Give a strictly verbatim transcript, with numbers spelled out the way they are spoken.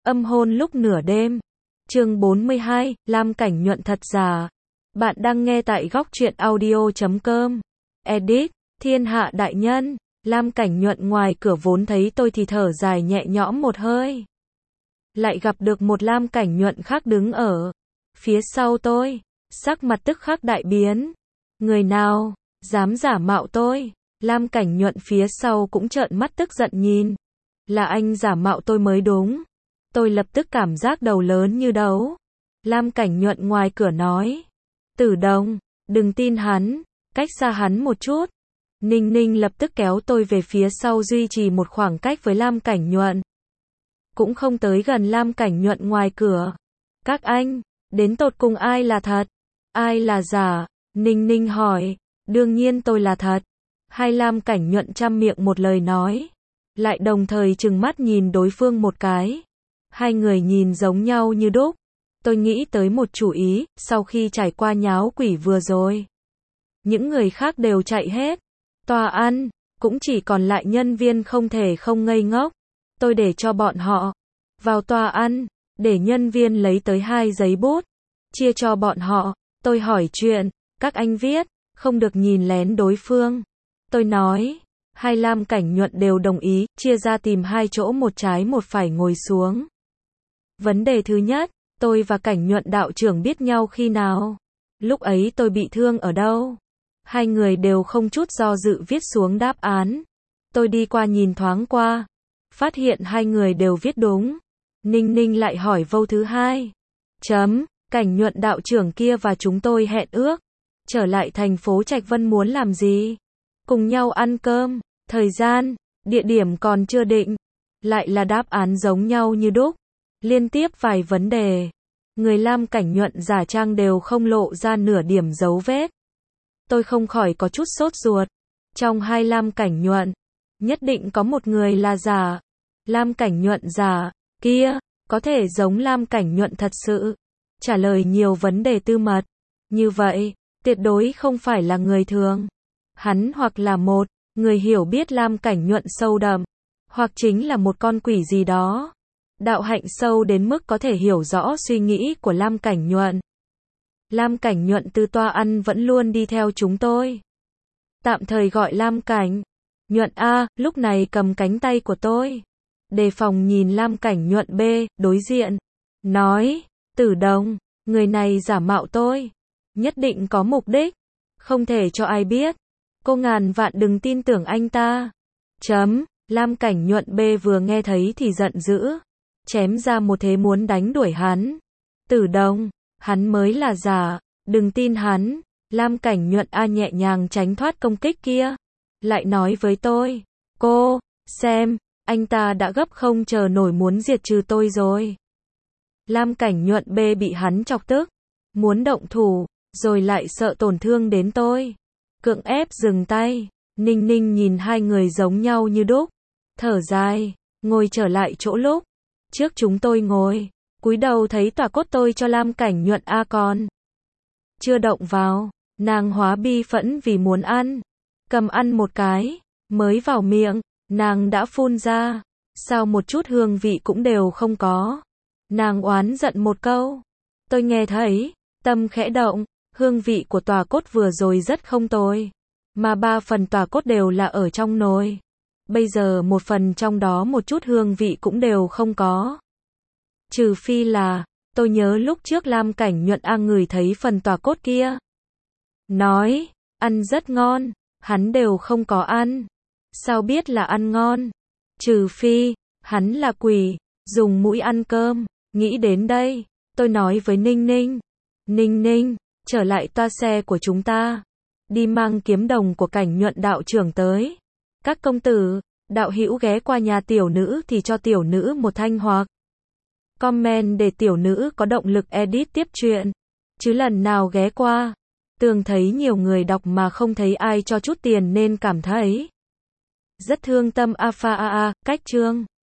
Âm hôn lúc nửa đêm. Chương bốn mươi hai, Lam Cảnh Nhuận thật giả. Bạn đang nghe tại góc truyện audio chấm com. Edit, thiên hạ đại nhân. Lam Cảnh Nhuận ngoài cửa vốn thấy tôi thì thở dài nhẹ nhõm một hơi. Lại gặp được một Lam Cảnh Nhuận khác đứng ở phía sau tôi. Sắc mặt tức khắc đại biến. Người nào dám giả mạo tôi? Lam Cảnh Nhuận phía sau cũng trợn mắt tức giận nhìn. Là anh giả mạo tôi mới đúng. Tôi lập tức cảm giác đầu lớn như đấu. Lam Cảnh Nhuận ngoài cửa nói. Tử Đồng, đừng tin hắn, cách xa hắn một chút. Ninh Ninh lập tức kéo tôi về phía sau duy trì một khoảng cách với Lam Cảnh Nhuận. Cũng không tới gần Lam Cảnh Nhuận ngoài cửa. Các anh, đến tột cùng ai là thật? Ai là giả? Ninh Ninh hỏi. Đương nhiên tôi là thật. Hai Lam Cảnh Nhuận trăm miệng một lời nói. Lại đồng thời trừng mắt nhìn đối phương một cái. Hai người nhìn giống nhau như đúc. Tôi nghĩ tới một chủ ý, sau khi trải qua nháo quỷ vừa rồi. Những người khác đều chạy hết. Tòa ăn, cũng chỉ còn lại nhân viên không thể không ngây ngốc. Tôi để cho bọn họ vào tòa ăn, để nhân viên lấy tới hai giấy bút. Chia cho bọn họ, tôi hỏi chuyện, các anh viết, không được nhìn lén đối phương. Tôi nói, hai Lam Cảnh Nhuận đều đồng ý, chia ra tìm hai chỗ một trái một phải ngồi xuống. Vấn đề thứ nhất, tôi và Cảnh Nhuận đạo trưởng biết nhau khi nào? Lúc ấy tôi bị thương ở đâu? Hai người đều không chút do dự viết xuống đáp án. Tôi đi qua nhìn thoáng qua, phát hiện hai người đều viết đúng. Ninh Ninh lại hỏi câu thứ hai. Chấm, Cảnh Nhuận đạo trưởng kia và chúng tôi hẹn ước. Trở lại thành phố Trạch Vân muốn làm gì? Cùng nhau ăn cơm, thời gian, địa điểm còn chưa định. Lại là đáp án giống nhau như đúc. Liên tiếp vài vấn đề. Người Lam Cảnh Nhuận giả trang đều không lộ ra nửa điểm dấu vết. Tôi không khỏi có chút sốt ruột. Trong hai Lam Cảnh Nhuận, nhất định có một người là giả. Lam Cảnh Nhuận giả, kia, có thể giống Lam Cảnh Nhuận thật sự. Trả lời nhiều vấn đề tư mật. Như vậy, tuyệt đối không phải là người thường. Hắn hoặc là một người hiểu biết Lam Cảnh Nhuận sâu đậm, hoặc chính là một con quỷ gì đó. Đạo hạnh sâu đến mức có thể hiểu rõ suy nghĩ của Lam Cảnh Nhuận. Lam Cảnh Nhuận từ toa ăn vẫn luôn đi theo chúng tôi. Tạm thời gọi Lam Cảnh Nhuận A, lúc này cầm cánh tay của tôi. Đề phòng nhìn Lam Cảnh Nhuận B, đối diện. Nói, Tử Đồng, người này giả mạo tôi. Nhất định có mục đích. Không thể cho ai biết. Cô ngàn vạn đừng tin tưởng anh ta. Chấm, Lam Cảnh Nhuận B vừa nghe thấy thì giận dữ. Chém ra một thế muốn đánh đuổi hắn. Tử Đồng, hắn mới là giả, đừng tin hắn. Lam Cảnh Nhuận A nhẹ nhàng tránh thoát công kích kia. Lại nói với tôi, cô, xem, anh ta đã gấp không chờ nổi muốn diệt trừ tôi rồi. Lam Cảnh Nhuận B bị hắn chọc tức, muốn động thủ, rồi lại sợ tổn thương đến tôi. Cưỡng ép dừng tay. Ninh Ninh nhìn hai người giống nhau như đúc. Thở dài, ngồi trở lại chỗ lúc trước chúng tôi ngồi, cúi đầu thấy tòa cốt tôi cho Lam Cảnh Nhuận A còn chưa động vào. Nàng hóa bi phẫn vì muốn ăn. Cầm ăn một cái, mới vào miệng, nàng đã phun ra. Sao một chút hương vị cũng đều không có. Nàng oán giận một câu. Tôi nghe thấy, tâm khẽ động, hương vị của tòa cốt vừa rồi rất không tồi. Mà ba phần tòa cốt đều là ở trong nồi. Bây giờ một phần trong đó một chút hương vị cũng đều không có. Trừ phi là, tôi nhớ lúc trước Lam Cảnh Nhuận A ngửi thấy phần tòa cốt kia. Nói, ăn rất ngon, hắn đều không có ăn. Sao biết là ăn ngon? Trừ phi, hắn là quỷ, dùng mũi ăn cơm. Nghĩ đến đây, tôi nói với Ninh Ninh. Ninh Ninh, trở lại toa xe của chúng ta. Đi mang kiếm đồng của Cảnh Nhuận đạo trưởng tới. Các công tử, đạo hữu ghé qua nhà tiểu nữ thì cho tiểu nữ một thanh hoặc comment để tiểu nữ có động lực edit tiếp chuyện. Chứ lần nào ghé qua, tường thấy nhiều người đọc mà không thấy ai cho chút tiền nên cảm thấy rất thương tâm. A pha a a, cách chương.